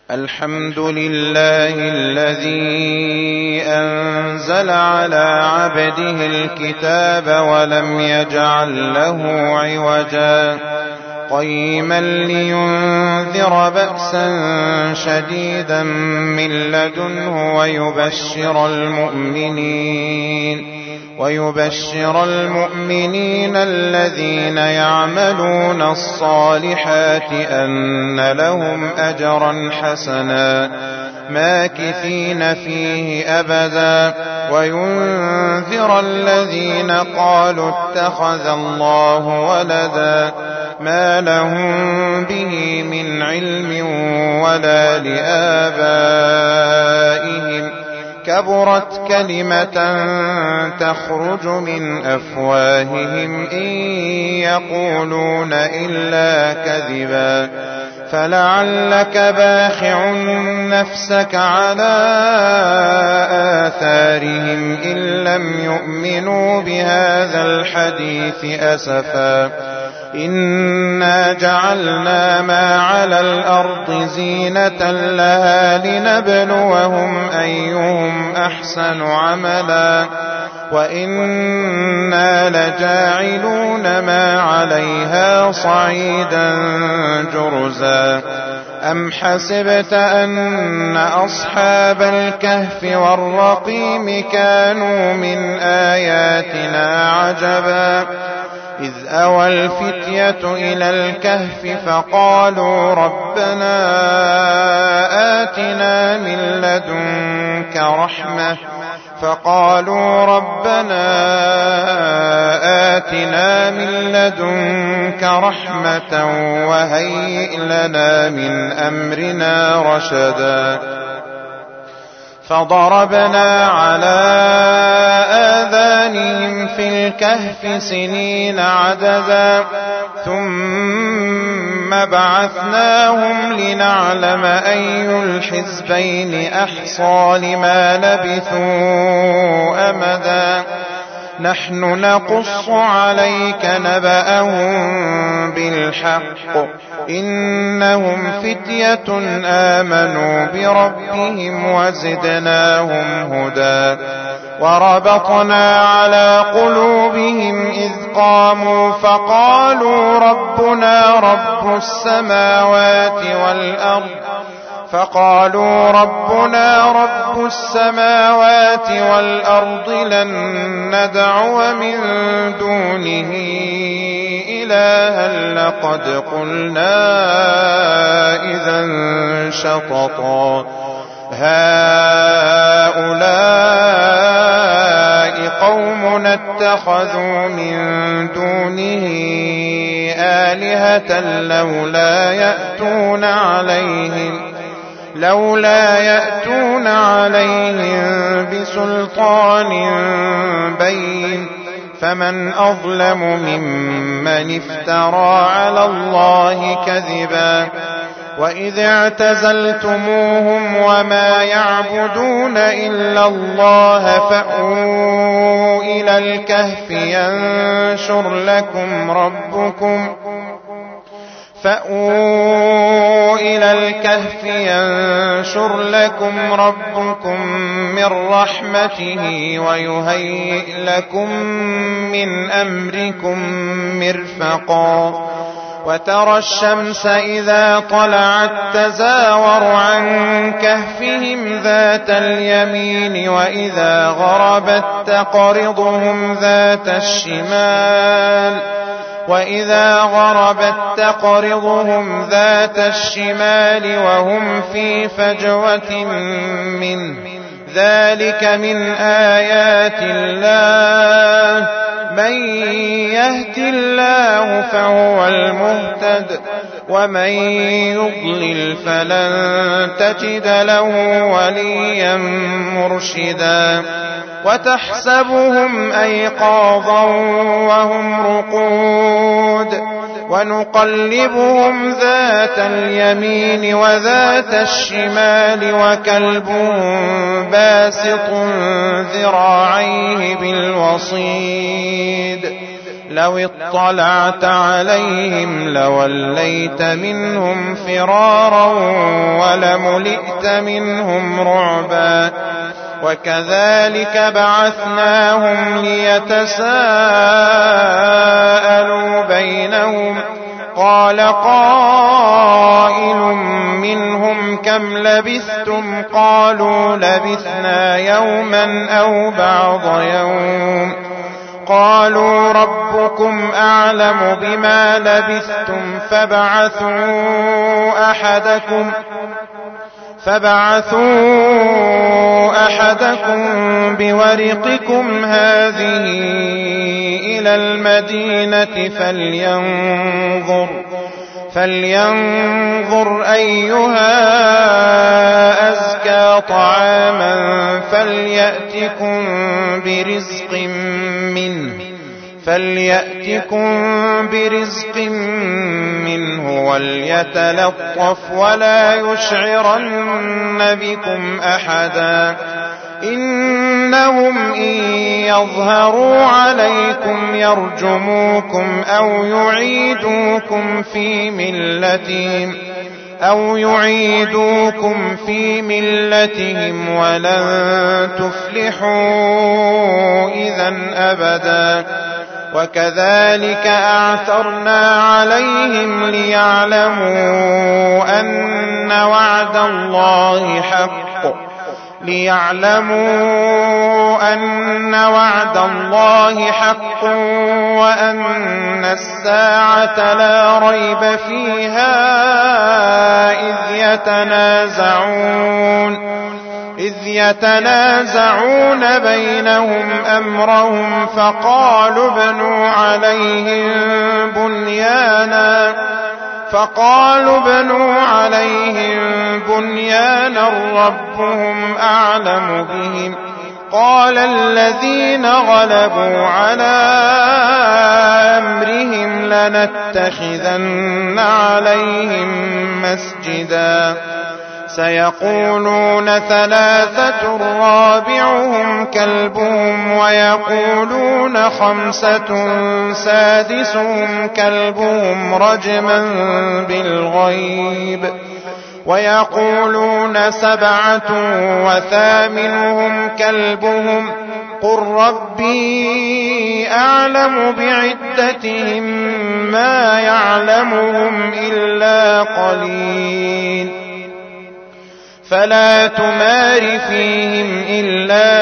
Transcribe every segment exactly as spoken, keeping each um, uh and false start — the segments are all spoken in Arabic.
الحمد لله الذي أنزل على عبده الكتاب ولم يجعل له عوجا قيما لينذر بأسا شديدا من لدنه ويبشر المؤمنين ويبشر المؤمنين الذين يعملون الصالحات أن لهم أجرا حسنا ماكثين فيه أبدا وينذر الذين قالوا اتخذ الله ولدا ما لهم به من علم ولا لآبائهم كبرت كلمة تخرج من أفواههم إن يقولون إلا كذبا فلعلك باخع نفسك على آثارهم إن لم يؤمنوا بهذا الحديث أسفا إنا جعلنا ما على الأرض زينة لها لنبلوهم أيهم أحسن عملا وإنا لجاعلون ما عليها صعيدا جرزا أم حسبت أن أصحاب الكهف والرقيم كانوا من آياتنا عجبا إذ أوى الفتية إلى الكهف فقالوا ربنا آتنا من لدنك رحمة فقالوا ربنا آتنا من لدنك رحمة وهيئ لنا من أمرنا رشدا فضربنا على آذانهم في الكهف سنين عددا ثم بعثناهم لنعلم أي الحزبين أحصى لما لبثوا أمدا نحن نقص عليك نبأهم بالحق إنهم فتية آمنوا بربهم وزدناهم هدى وربطنا على قلوبهم إذ قاموا فقالوا ربنا رب السماوات والأرض فقالوا ربنا رب السماوات والأرض لن ندعو من دونه إلها لقد قلنا إذا شططا هؤلاء قوم اتخذوا من دونه آلهة لولا يأتون عليهم لولا يأتون عليهم بسلطان بين فمن أظلم ممن افترى على الله كذبا وإذ اعتزلتموهم وما يعبدون إلا الله فأووا إلى الكهف ينشر لكم ربكم فأووا إلى الكهف ينشر لكم ربكم من رحمته ويهيئ لكم من أمركم مرفقا وترى الشمس إذا طلعت تزاور عن كهفهم ذات اليمين وإذا غربت تقرضهم ذات الشمال وإذا غربت تقرضهم ذات الشمال وهم في فجوة منه ذلك من آيات الله من يهد الله فهو المهتد ومن يضلل فلن تجد له وليا مرشدا وتحسبهم أيقاظا وهم رقود ونقلبهم ذات اليمين وذات الشمال وكلبهم باسط ذراعيه بالوصيد لو اطلعت عليهم لوليت منهم فرارا ولملئت منهم رعبا وكذلك بعثناهم ليتساءلوا بينهم قال قائل منهم كم لبثتم قالوا لبثنا يوما أو بعض يوم قالوا ربكم أعلم بما لبثتم فابعثوا أحدكم فابعثوا أحدكم بورقكم هذه إلى المدينة فلينظر فلينظر أيها أزكى طعاما فليأتكم برزق منه فليأتكم برزق منه وليتلطف ولا يشعرن بكم أحدا إنهم إن يظهروا عليكم يرجموكم أو يعيدوكم في ملتهم أو يعيدوكم في ملتهم ولن تفلحوا إذا أبدا وكذلك أعثرنا عليهم ليعلموا أن وعد الله حق ليعلموا أن وعد الله حق وأن الساعة لا ريب فيها إذ يتنازعون إذ يتنازعون بينهم أمرهم فقالوا ابنوا عليهم بنيانا فقالوا بنوا عليهم بنيانا ربهم أعلم بهم قال الذين غلبوا على أمرهم لنتخذن عليهم مسجدا سيقولون ثلاثة رابعهم كلبهم ويقولون خمسة سادسهم كلبهم رجما بالغيب ويقولون سبعة وثامنهم كلبهم قل ربي أعلم بعدتهم ما يعلمهم إلا قليل فلا تمار فيهم إلا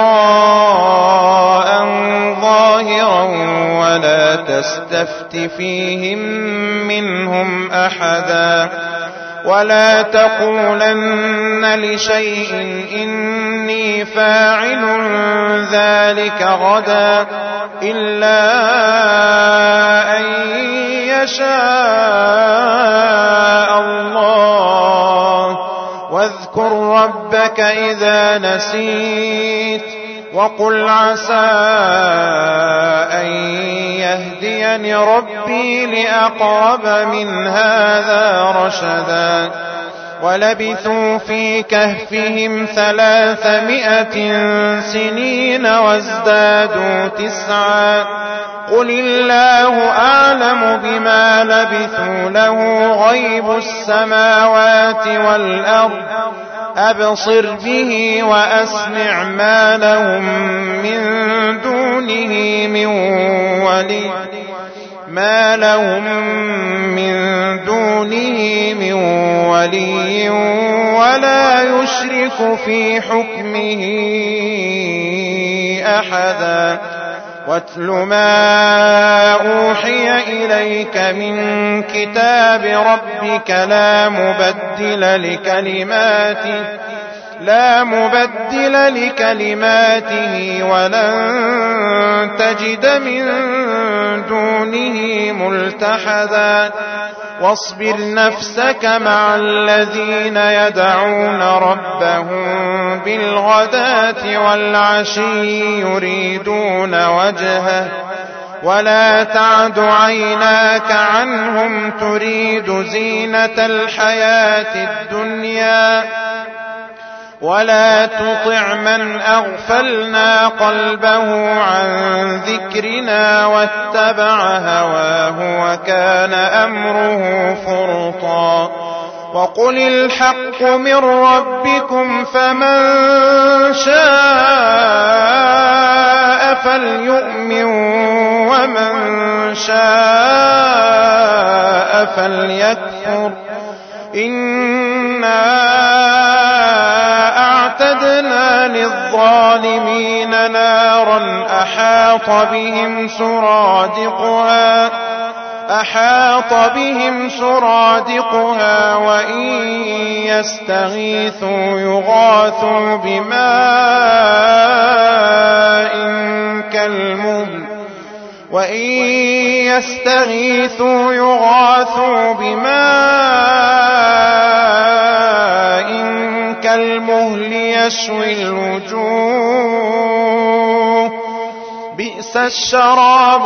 مراء ظاهرا ولا تستفت فيهم منهم أحدا ولا تقولن لشيء إني فاعل ذلك غدا إلا أن يشاء الله واذكر ربك إذا نسيت وقل عسى أن يهديني ربي لأقرب من هذا رشدا ولبثوا في كهفهم ثلاثمائة سنين وازدادوا تسعا قل الله أعلم بما لبثوا له غيب السماوات والأرض أبصر به وأسمع ما لهم من دونه من ولي ما لهم من دونه من ولي ولا يشرك في حكمه أحدا واتل ما أوحي إليك من كتاب ربك لا مبدل لكلماته لا مبدل لكلماته ولن تجد من دونه ملتحدا واصبر نفسك مع الذين يدعون ربهم بالغداة والعشي يريدون وجهه ولا تعد عيناك عنهم تريد زينة الحياة الدنيا ولا تطع من أغفلنا قلبه عن ذكرنا واتبع هواه وكان أمره فرطا وقل الحق من ربكم فمن شاء فليؤمن ومن شاء فليكفر إنا أعتدنا للظالمين نارا أحاط بهم سرادقها أحاط بهم سرادقها وإن يستغيثوا يغاثوا بماء كالمهل وإن يستغيثوا يغاثوا بماء كالمهل يشوي الوجوه بئس الشراب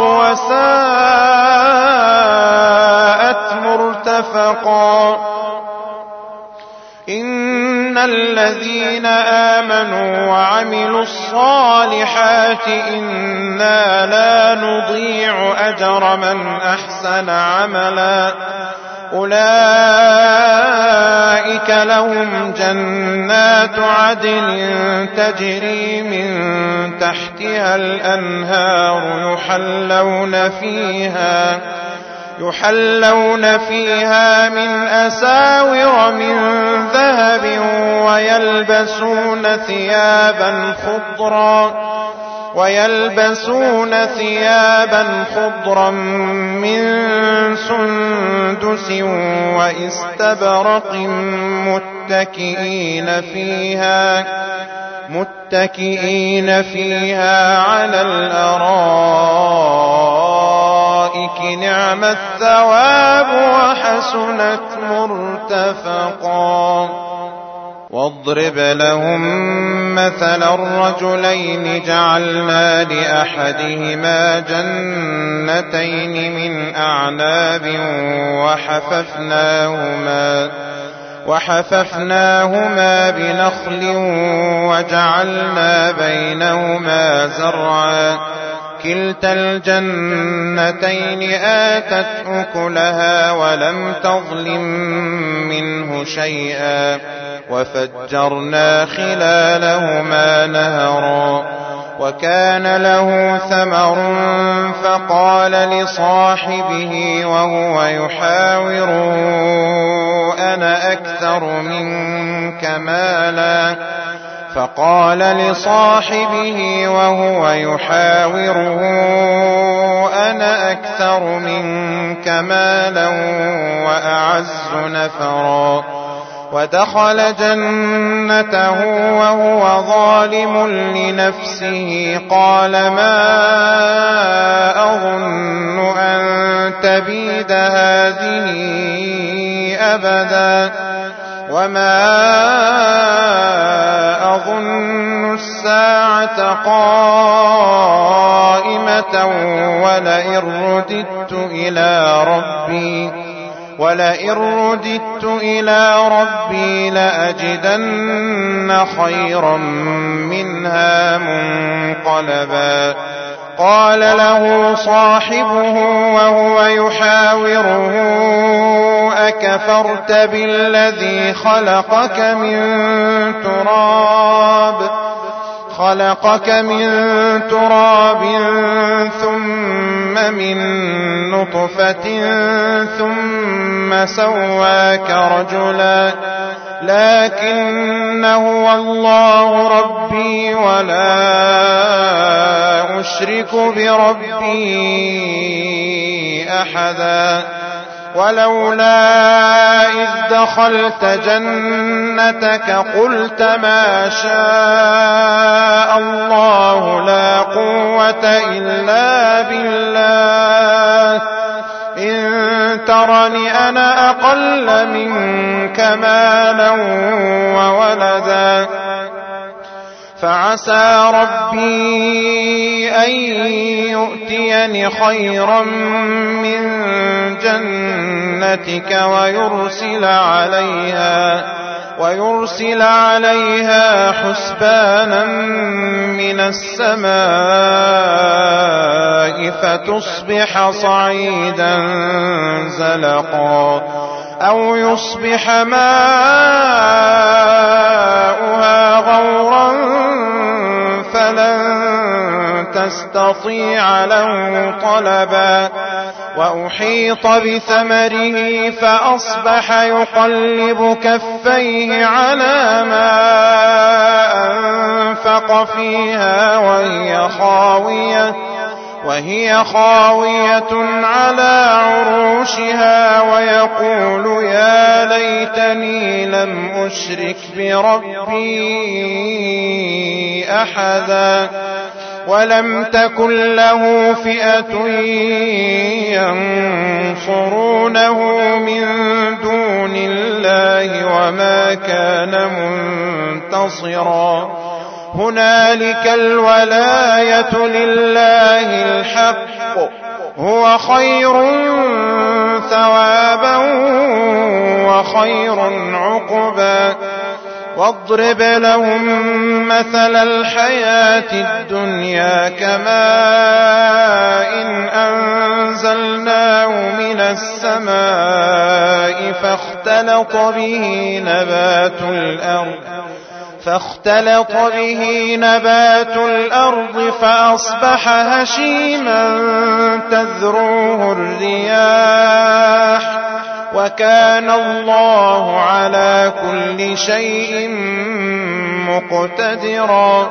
وساءت مرتفقا إن الذين آمنوا وعملوا الصالحات إنا لا نضيع أجر من أحسن عملا أولئك لهم جنات عدن تجري من تحتها الأنهار يحلون فيها يحلون فيها من أساور من ذهب ويلبسون ثيابا خضرا ويلبسون ثيابا خضرا من سندس واستبرق متكئين فيها متكئين فيها على الأرائك نعم الثواب وحسنت مرتفقا واضرب لهم مثلا الرجلين جعلنا لأحدهما جنتين من أعناب وحففناهما وحففناهما بنخل وجعلنا بينهما زرعا كلتا الجنتين آتت أكلها ولم تظلم منه شيئا وفجرنا خلالهما نهرا وكان له ثمر فقال لصاحبه وهو يحاوره أنا أكثر منك مالا فقال لصاحبه وهو يحاوره أنا أكثر منك مالا وأعز نفرا ودخل جنته وهو ظالم لنفسه قال ما أظن أن تبيد هذه أبدا وما أظن الساعة قائمة ولئن رددت إلى ربي ولئن رددت إلى ربي لأجدن خيرا منها منقلبا قال له صاحبه وهو يحاوره أكفرت بالذي خلقك من تراب خلقك من تراب ثم من نطفة ثم سواك رجلا لكن هو الله ربي ولا أشرك بربي أحدا ولولا إذ دخلت جنتك قلت ما شاء الله لا قوة إلا بالله إن ترني أنا أقل منك مالا وولدا فعسى ربي أن يؤتيني خيرا من جنتك ويرسل عليها ويرسل عليها حسبانا من السماء فتصبح صعيدا زلقا أو يصبح ماؤها غورا فلن تستطيع له طلبا وأحيط بثمره فأصبح يقلب كفيه على ما أنفق فيها وهي خاوية وهي خاوية على عروشها ويقول يا ليتني لم أشرك بربي أحدا ولم تكن له فئة ينصرونه من دون الله وما كان منتصرا هنالك الولاية لله الحق هو خير ثوابا وخير عقبا واضرب لهم مثل الحياة الدنيا كماء إن أنزلناه من السماء فاختلط به نبات الأرض فاختلط به نبات الأرض فأصبح هشيما تذروه الرياح وكان الله على كل شيء مقتدرا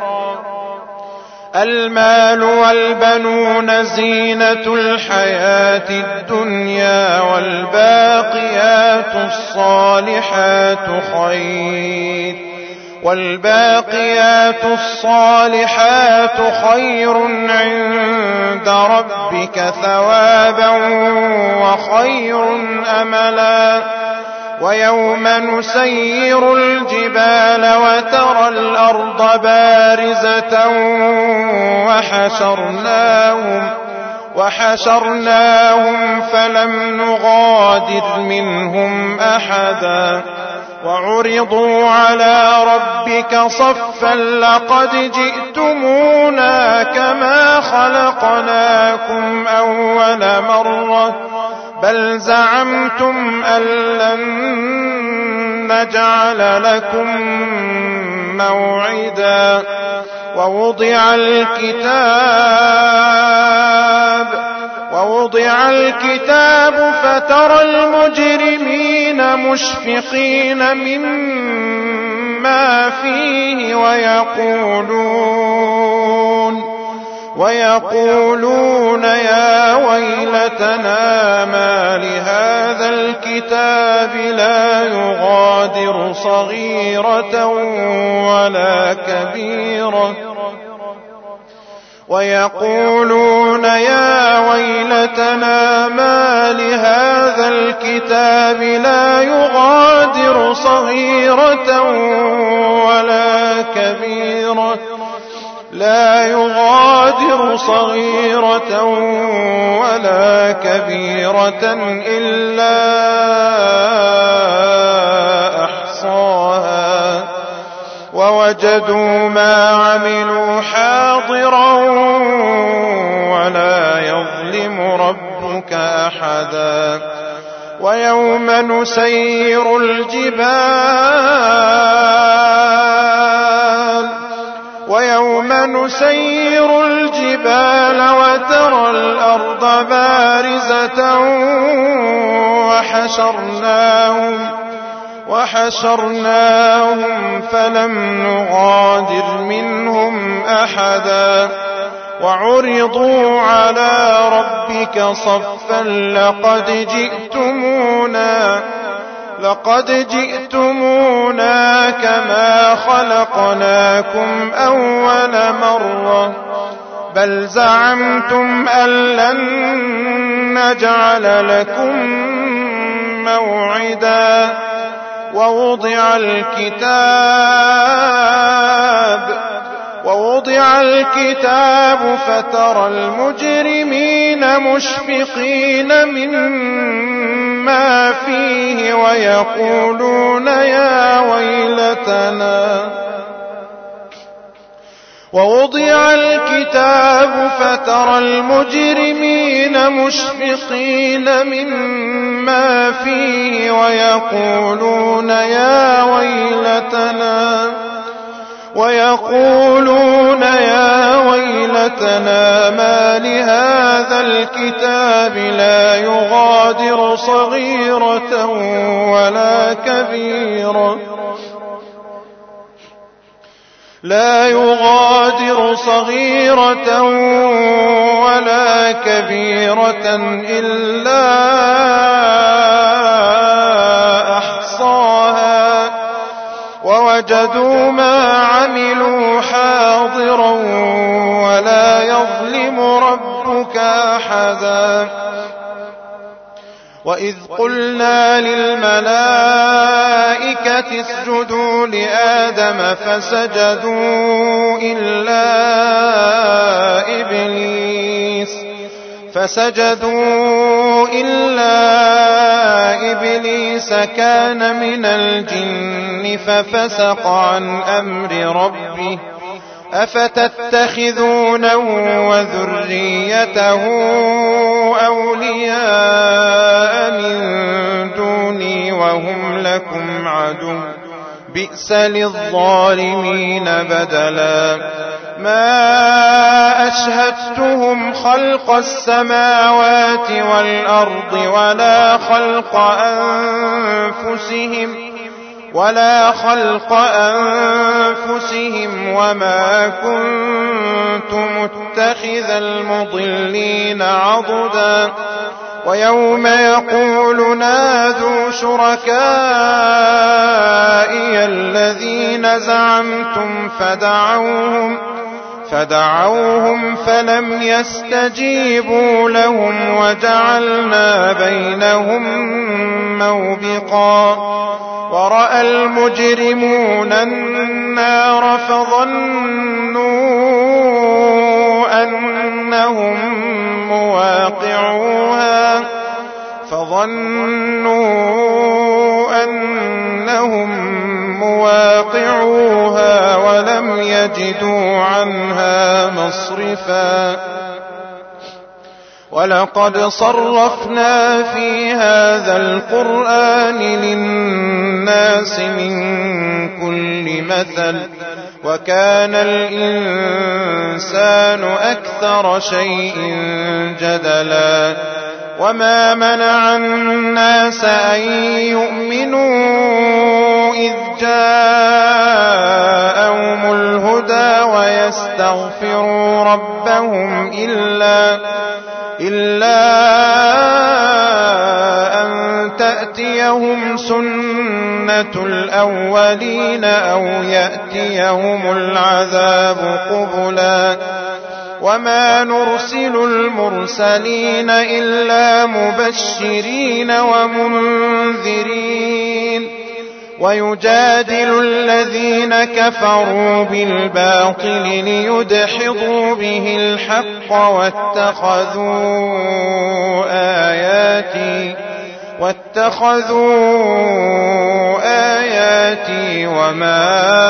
المال والبنون زينة الحياة الدنيا والباقيات الصالحات خير والباقيات الصالحات خير عند ربك ثوابا وخير أملا ويوم نسير الجبال وترى الأرض بارزة وحشرناهم وحشرناهم فلم نغادر منهم أحدا وعرضوا على ربك صفا لقد جئتمونا كما خلقناكم أول مرة بل زعمتم أن لن نجعل لكم موعدا ووضع الكتاب ووضع الكتاب فترى المجرمين مشفقين مما فيه ويقولون ويقولون يا ويلتنا ما لهذا الكتاب لا يغادر صغيرة ولا كبيرة ويقولون يا ويلتنا ما لهذا الكتاب لا يغادر صغيرة ولا كبيرة لا يغادر صغيرة ولا كبيرة إلا أحصاها ووجدوا ما عملوا حاضرا ولا يظلم ربك أحدا ويوم نسير الجبال ويوم نسير الجبال وترى الأرض بارزة وحشرناهم وحشرناهم فلم نغادر منهم أحدا وعرضوا على ربك صفا لقد جئتمونا لقد جئتمونا كما خلقناكم أول مرة بل زعمتم أن لن نجعل لكم موعدا ووضع الكتاب ووضع الكتاب فترى المجرمين مشفقين مما مما فيه ويقولون يا ويلتنا. ووضع الكتاب فترى المجرمين مشفقين مما فيه ويقولون يا ويلتنا ويقولون يا ويلتنا ما لهذا الكتاب لا يغادر صغيرة ولا كبيرة لا يغادر صغيرة ولا كبيرة إلا أحصاها ووجدوا ما عملوا حاضرا ولا يظلم ربك أحدا. وإذ قلنا للملائكة اسجدوا لآدم فسجدوا إلا إبليس فسجدوا إلا إبليس كان من الجن ففسق عن أمر ربه أفتتخذونه وذريته أولياء من دوني وهم لكم عدو بئس للظالمين بدلا. ما أشهدتهم خلق السماوات والأرض ولا خلق أنفسهم ولا خلق أنفسهم وما كنت متخذ المضلين عضدا. ويوم يقول نادوا شركائي الذين زعمتم فدعوهم فدعوهم فلم يستجيبوا لهم وجعلنا بينهم موبقا. ورأى المجرمون النار فظنوا أنهم مواقعوها فظنوا أنهم مواقعوها ولم يجدوا عنها مصرفا. ولقد صرفنا في هذا القرآن للناس من كل مثل وكان الإنسان أكثر شيء جدلا. وما منع الناس أن يؤمنوا إذ جاءهم الهدى ويستغفروا ربهم إلا إلا أن تأتيهم سنة الأولين أو يأتيهم العذاب قبلا. وما نرسل المرسلين إلا مبشرين ومنذرين ويجادل الذين كفروا بالباطل ليدحضوا به الحق واتخذوا آياتي واتخذوا آياتي وما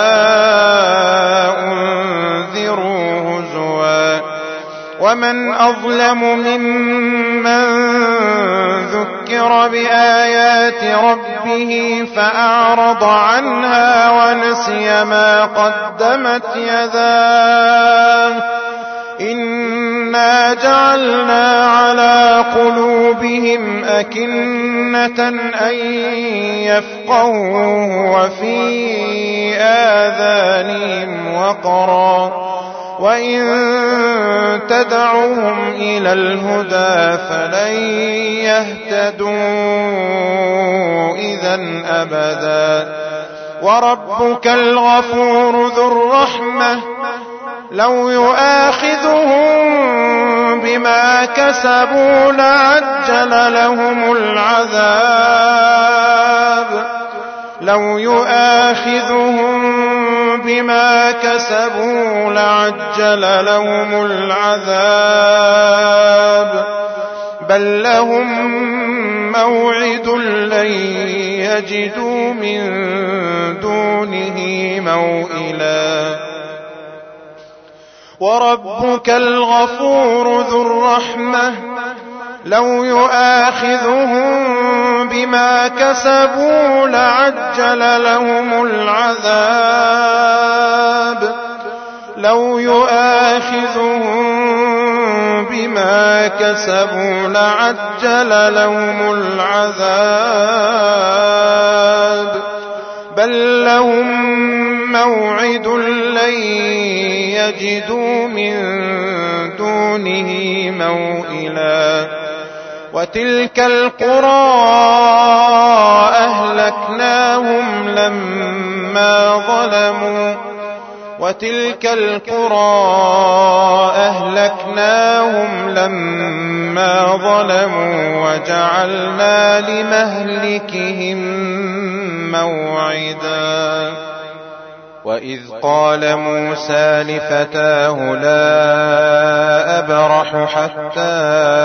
أنذروا هزوا. ومن أظلم ممن ذكر بآيات ربه فأعرض عنها ونسي ما قدمت يداه إنا جعلنا على قلوبهم أكنة أن يفقهوه وفي آذانهم وقرا وإن تدعوهم إلى الهدى فلن يهتدوا إذا أبدا. وربك الغفور ذو الرحمة لو يؤاخذهم بما كسبوا لعجل لهم العذاب لو يؤاخذهم بما كسبوا لعجل لهم العذاب بل لهم موعد لن يجدوا من دونه موئلا وربك الغفور ذو الرحمة لو يؤاخذهم بما كسبوا لعجل لهم العذاب لو يؤاخذهم بما كسبوا لعجل لهم العذاب بل لهم موعد لن يجدوا من دونه موئلا وتلك القرى أهلكناهم لما ظلموا وتلك القرى أهلكناهم لما ظلموا وجعلنا لمهلكهم موعدا وإذ قال موسى لفتاه لا أبرح حتى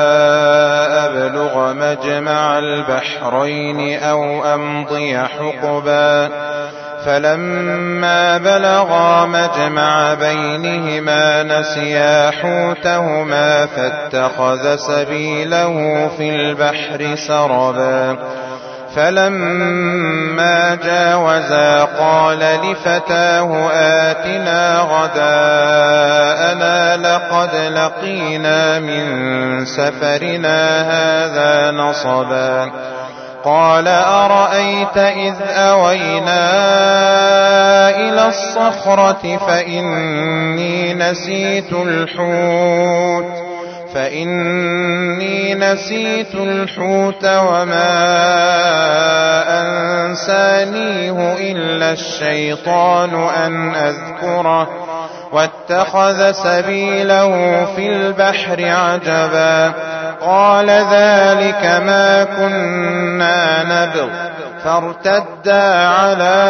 أبلغ مجمع البحرين أو أمضي حقبا فلما بلغا مجمع بينهما نسيا حوتهما فاتخذ سبيله في البحر سربا فلما جاوزا قال لفتاه آتنا غداءنا لقد لقينا من سفرنا هذا نصبا قال أرأيت إذ أوينا إلى الصخرة فإني نسيت الحوت فإني نسيت الحوت وما أنسانيه إلا الشيطان أن أذكره واتخذ سبيله في البحر عجبا قال ذلك ما كنا نبغ فارتدا على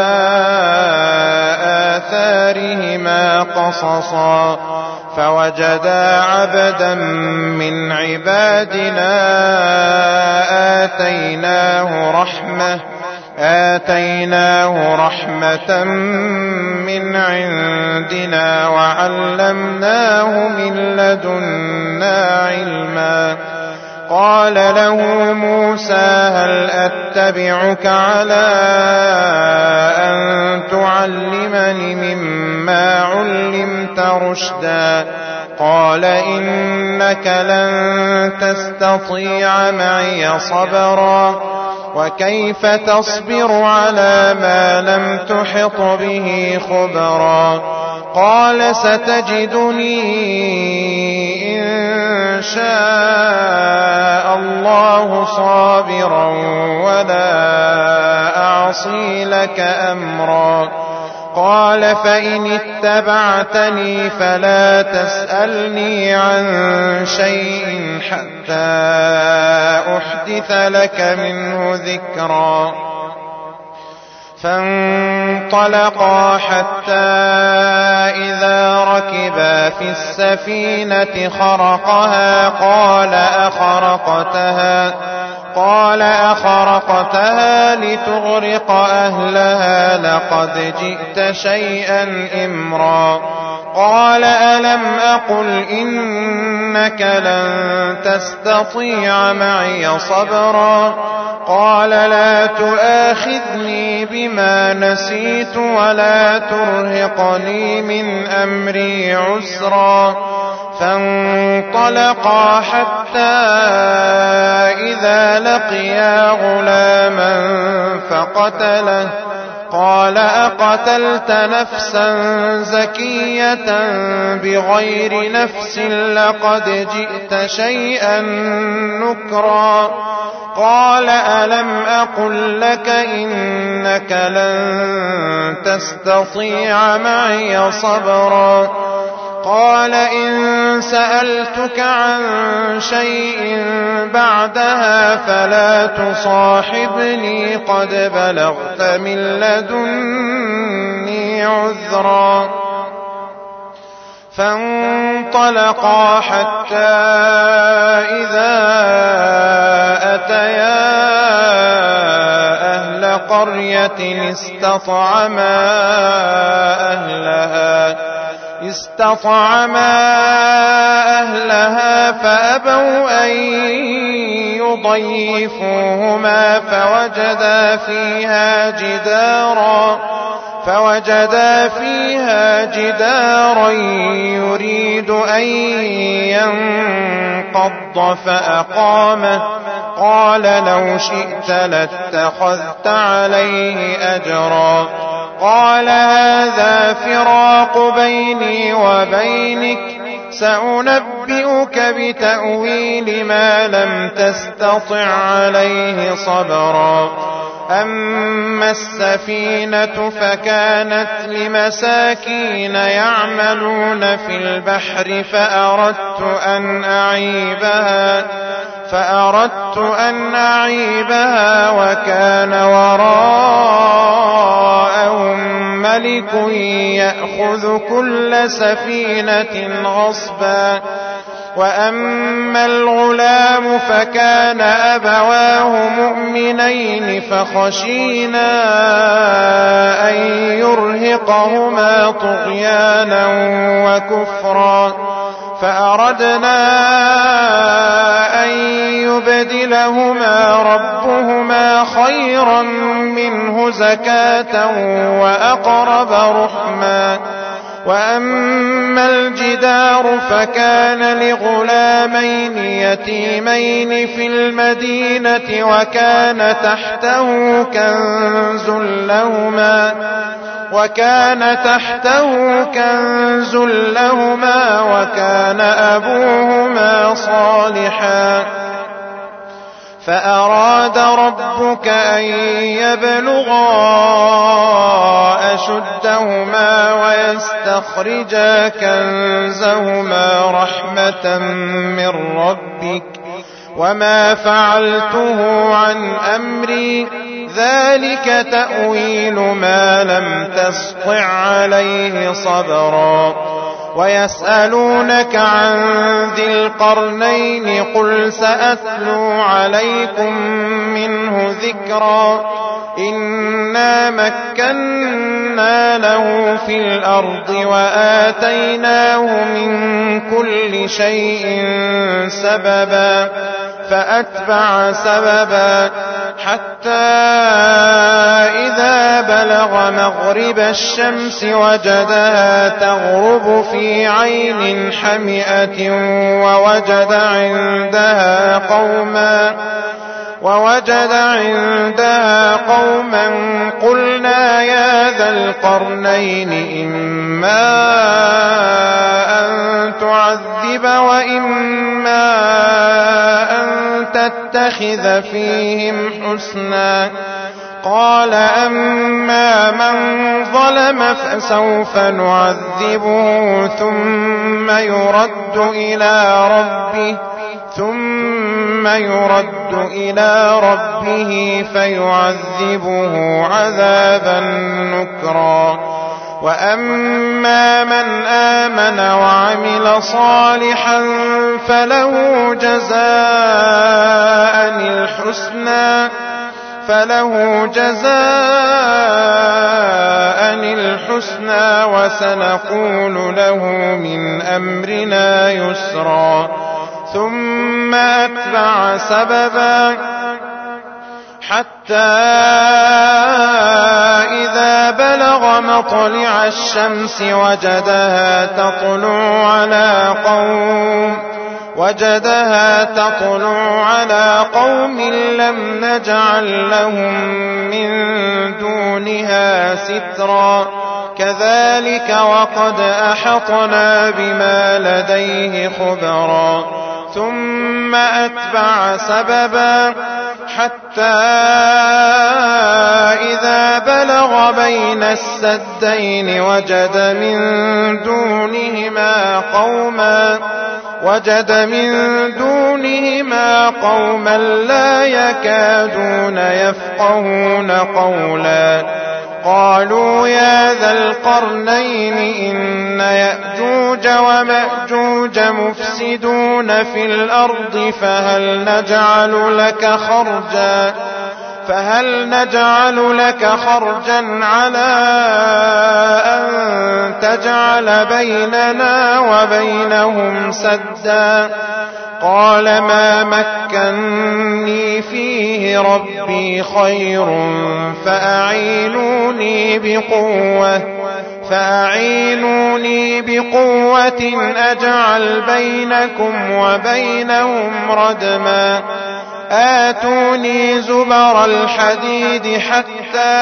آثارهما قصصا فوجدا عبدا من عبادنا آتيناه رحمة آتيناه رحمة من عندنا وعلمناه من لدنا علما قال له موسى هل أتبعك على أن تعلمني مما علمت رشدا قال إنك لن تستطيع معي صبرا وكيف تصبر على ما لم تحط به خبرا قال ستجدني إن شاء الله صابرا ولا أعصي لك أمرا قال فإن اتبعتني فلا تسألني عن شيء حتى أحدث لك منه ذكرا فانطلقا حتى إذا ركبا في السفينة خرقها قال أخرقتها قال أخرقتها لتغرق أهلها لقد جئت شيئا إمرا قال ألم أقل إنك لن تستطيع معي صبرا قال لا تؤاخذني بما نسيت ولا ترهقني من أمري عسرا فانطلقا حتى إذا لقيا غلاما فقتله قال أقتلت نفسا زكية بغير نفس لقد جئت شيئا نكرا قال ألم أقل لك إنك لن تستطيع معي صبرا قال إن سألتك عن شيء بعدها فلا تصاحبني قد بلغت من لدني عذرا فانطلقا حتى إذا أتيا أهل قرية استطعما أهلها استطعما أهلها فأبوا أن يضيفوهما فوجدا فيها جدارا فوجدا فيها جدارا يريد أن ينقض فأقامه قال لو شئت لاتخذت عليه أجرا قال هذا فراق بيني وبينك سأنبئك بتأويل ما لم تستطع عليه صبرا أما السفينة فكانت لمساكين يعملون في البحر فأردت أن أعيبها فأردت أن أعيبها وكان وراءهم ملك يأخذ كل سفينة غصبا وأما الغلام فكان أبواه مؤمنين فخشينا أن يرهقهما طغيانا وكفرا فأردنا أن يبدلهما ربهما خيرا منه زكاة وأقرب رحما وأما الجدار فكان لغلامين يتيمين في المدينة وكان تحته كنز لهما وكان تحته كنز لهما وكان أبوهما صالحا فأراد ربك أن يبلغا أشدهما ويستخرجا كنزهما رحمة من ربك وما فعلته عن أمري ذلك تأويل ما لم تسطع عليه صبرا ويسألونك عن ذي القرنين قل سأتلو عليكم منه ذكرا إنا مكنا له في الأرض وآتيناه من كل شيء سببا فأتبع سببا حتى إذا بلغ مغرب الشمس وجدها تغرب في عين حمئة ووجد عندها قوما ووجد عندها قوما قلنا يا ذا القرنين إما أن تعذب وإما أن تتخذ فيهم حسنا قال أما من ظلم فسوف نعذبه ثم يرد إلى ربه ثم يرد إلى ربه فيعذبه عذابا نكرا وأما من آمن وعمل صالحا فله جزاء الحسنى فله جزاء الحسنى وسنقول له من أمرنا يسرا ثم أتبع سببا حتى إذا بلغ مطلع الشمس وجدها تطلع على قوم وجدها تطلع على قوم لم نجعل لهم من دونها سترا كذلك وقد أحطنا بما لديه خبرا ثم أتبع سببا حتى إذا بلغ بين السدين وجد من دونهما قوما وجد من دونهما قوما لا يكادون يفقهون قولا قالوا يا ذا القرنين إن يأجوج ومأجوج مفسدون في الأرض فهل نجعل لك خرجا فهل نجعل لك خرجا على أن تجعل بيننا وبينهم سدا قال ما مكني فيه ربي خير فأعينوني بقوة فأعينوني بقوة أجعل بينكم وبينهم ردما آتوني زبر الحديد حتى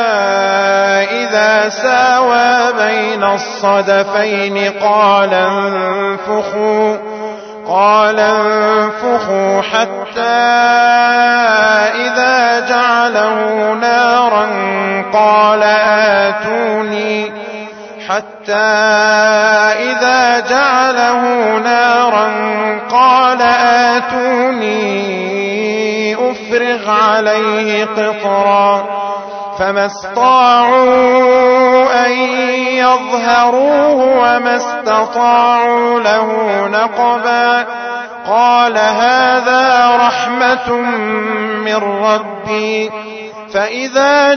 إذا ساوى بين الصدفين قال انفخوا قال انفخوا حتى إذا جعله نارا قال آتوني حتى إذا جعله نارا قال آتوني أفرغ عليه قطرا فما استطاعوا أن يظهروه وما استطاعوا له نقبا قال هذا رحمة من ربي فإذا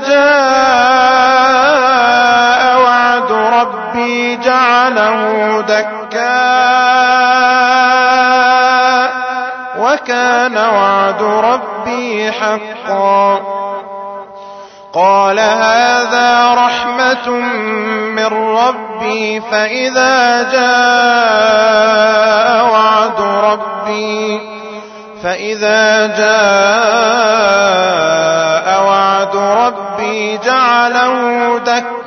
جاء وعد ربي جعله دكا وكان وعد ربي حقا قال هذا رحمة من ربي فإذا جاء وعد ربي فإذا جاء وعد ربي جعله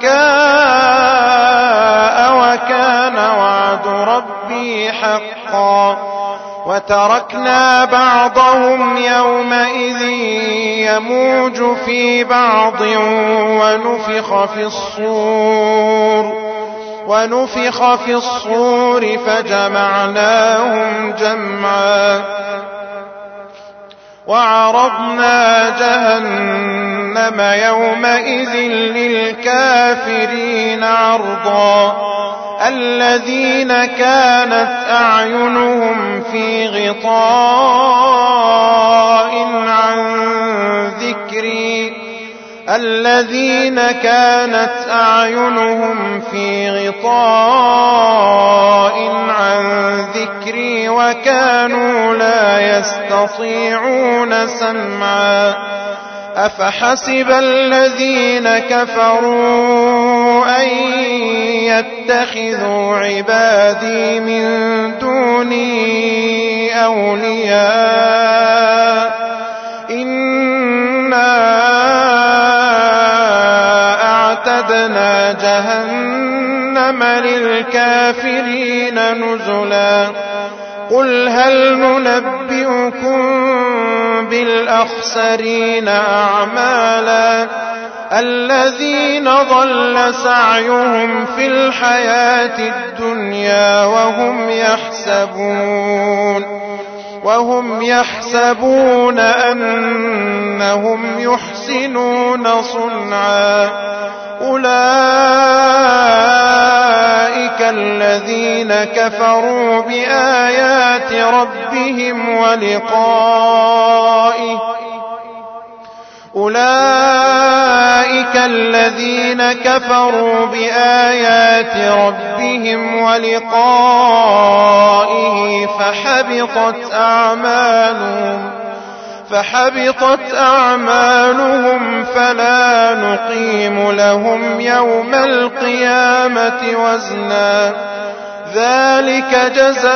دكاء وكان وعد ربي حقا وتركنا بعضهم يومئذ يموج في بعض ونفخ في الصور ونفخ في الصور فجمعناهم جمعا وعرضنا جهنم يومئذ للكافرين عرضا الذين كانت أعينهم في غطاء عن ذكري الذين كانت أعينهم في غطاء عن ذكري وكانوا لا يستطيعون سمعا أفحسب الذين كفروا أن يتخذوا عبادي من دوني أولياء إنا أعتدنا جهنم للكافرين نزلا قل هل ننبئكم بالأخسرين أعمالا الذين ضل سعيهم في الحياة الدنيا وهم يحسبون وهم يحسبون أنهم يحسنون صنعا أولئك الذين كفروا بآيات ربهم ولقائه أولئك الذين كفروا بآيات ربهم ولقائه فحبطت أعمالهم فحبطت أعمالهم فلا نقيم لهم يوم القيامة وزنا ذلك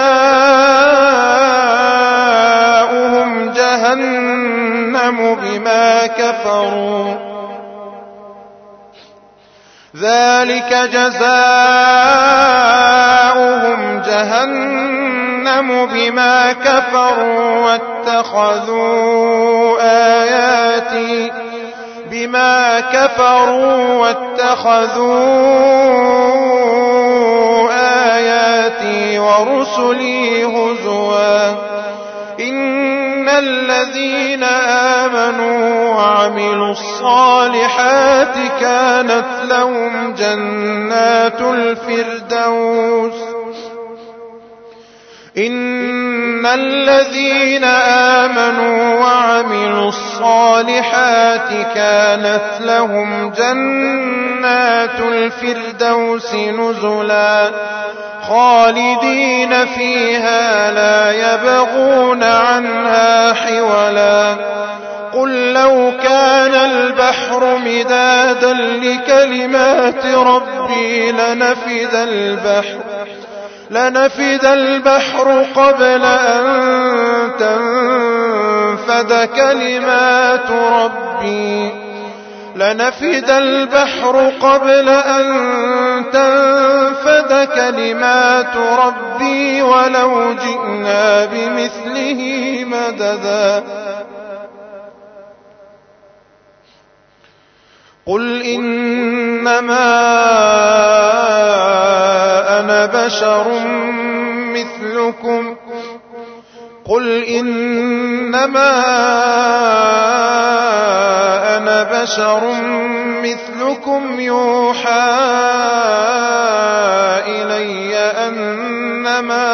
جزاؤهم جهنم بما كفروا ذلك جزاؤهم جهنم بما كفروا واتخذوا آياتي بما كفروا واتخذوا آياتي ورسلي هزوا إن الذين آمنوا وعملوا الصالحات كانت لهم جنات الفردوس إن الذين آمنوا وعملوا الصالحات كانت لهم جنات الفردوس نزلا خالدين فيها لا يبغون عنها حولا قل لو كان البحر مدادا لكلمات ربي لنفد البحر لنفد البحر قبل أن تنفد كلمات ربي لنفد البحر قبل أن تنفد كلمات ربي ولو جئنا بمثله مددا قل إنما أنا بشر مثلكم قل إنما أنا بشر مثلكم يوحى إلي أنما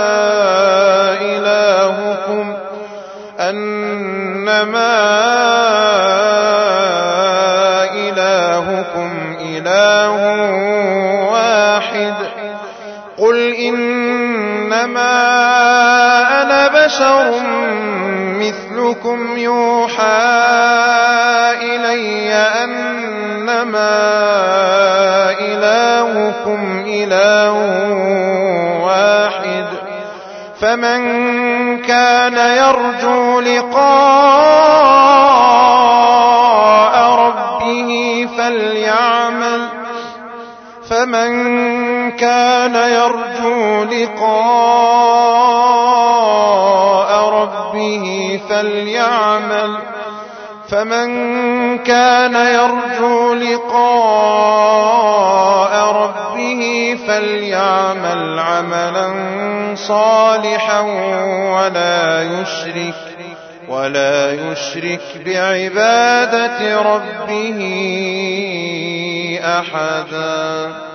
إلهكم أنما إلهكم إله واحد قل إنما أنا بشر مثلكم يوحى إلي أنما إلهكم إله واحد فمن كان يرجو لقاء ربه فليعمل فمن كان يرجو لقاء ربه فليعمل فمن كان يرجو لقاء ربه فليعمل عملا صالحا ولا يشرك ولا يشرك بعبادة ربه أحدا.